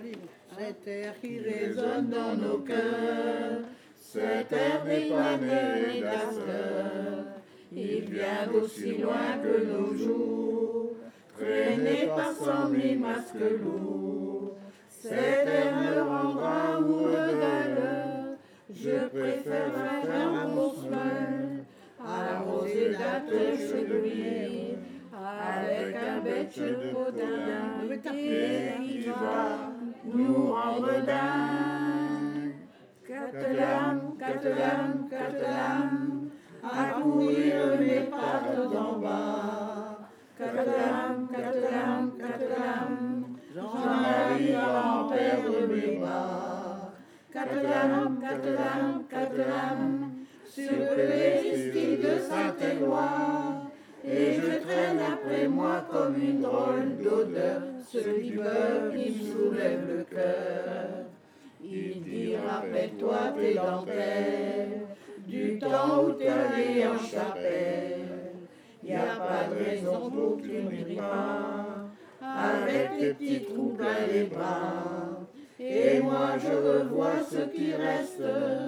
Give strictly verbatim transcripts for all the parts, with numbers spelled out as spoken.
Cet air qui résonne dans nos cœurs, cet air n'est pas né d'asteur. Il vient d'aussi loin que nos jours, traîné par cent mille masques lourds. Cet air me rendra au-delà. Je préfère faire mon soin, arroser d'atteux de lumière, avec un bête de podin, et qui va nous rendre dingues. Catalam, catalam, catalam, à courir mes pattes d'en bas. Catalam, catalam, catalam, j'en arrive à en perdre mes bas. Catalam, catalam, catalam, sur les styles de Saint-Éloi. Et je traîne après moi comme une drôle d'odeur ce beurre qui me soulève le cœur. Il dit rappelle-toi tes dentelles du temps où t'es allé en chapelle. Y a pas de raison pour que tu ne ris pas avec tes petits trous plein les bras. Et moi je revois ce qui reste,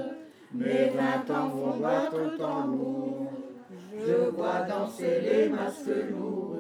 mes vingt ans font battre tambour. Je vois danser les masques lourds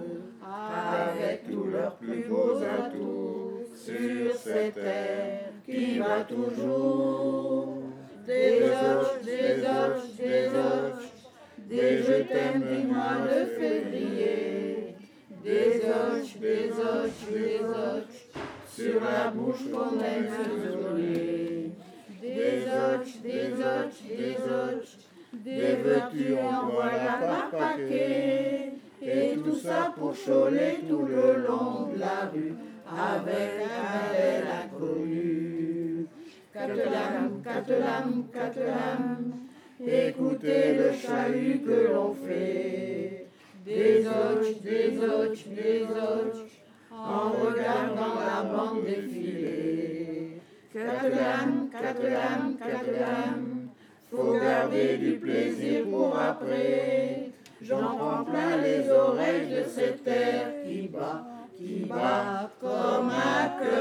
avec tous leurs plus beaux atouts sur cette terre qui va toujours. Des oches, des oches, des oches, des je t'aime du mois de février. Des oches, des oches, des oches, sur la bouche qu'on aime isoler. Des oches, des oches, des oches, des veux-tu en voilà par paquet. Et tout ça pour choler tout le long de la rue avec un bel inconnu. Catalam, catalam, catalam, écoutez le chahut que l'on fait. Des oches, des oches, des oches, en regardant la bande défiler. Catalam, catalam, catalam, faut garder du plaisir pour après. J'en prends plein les oreilles de cet air qui bat, qui bat comme un cœur.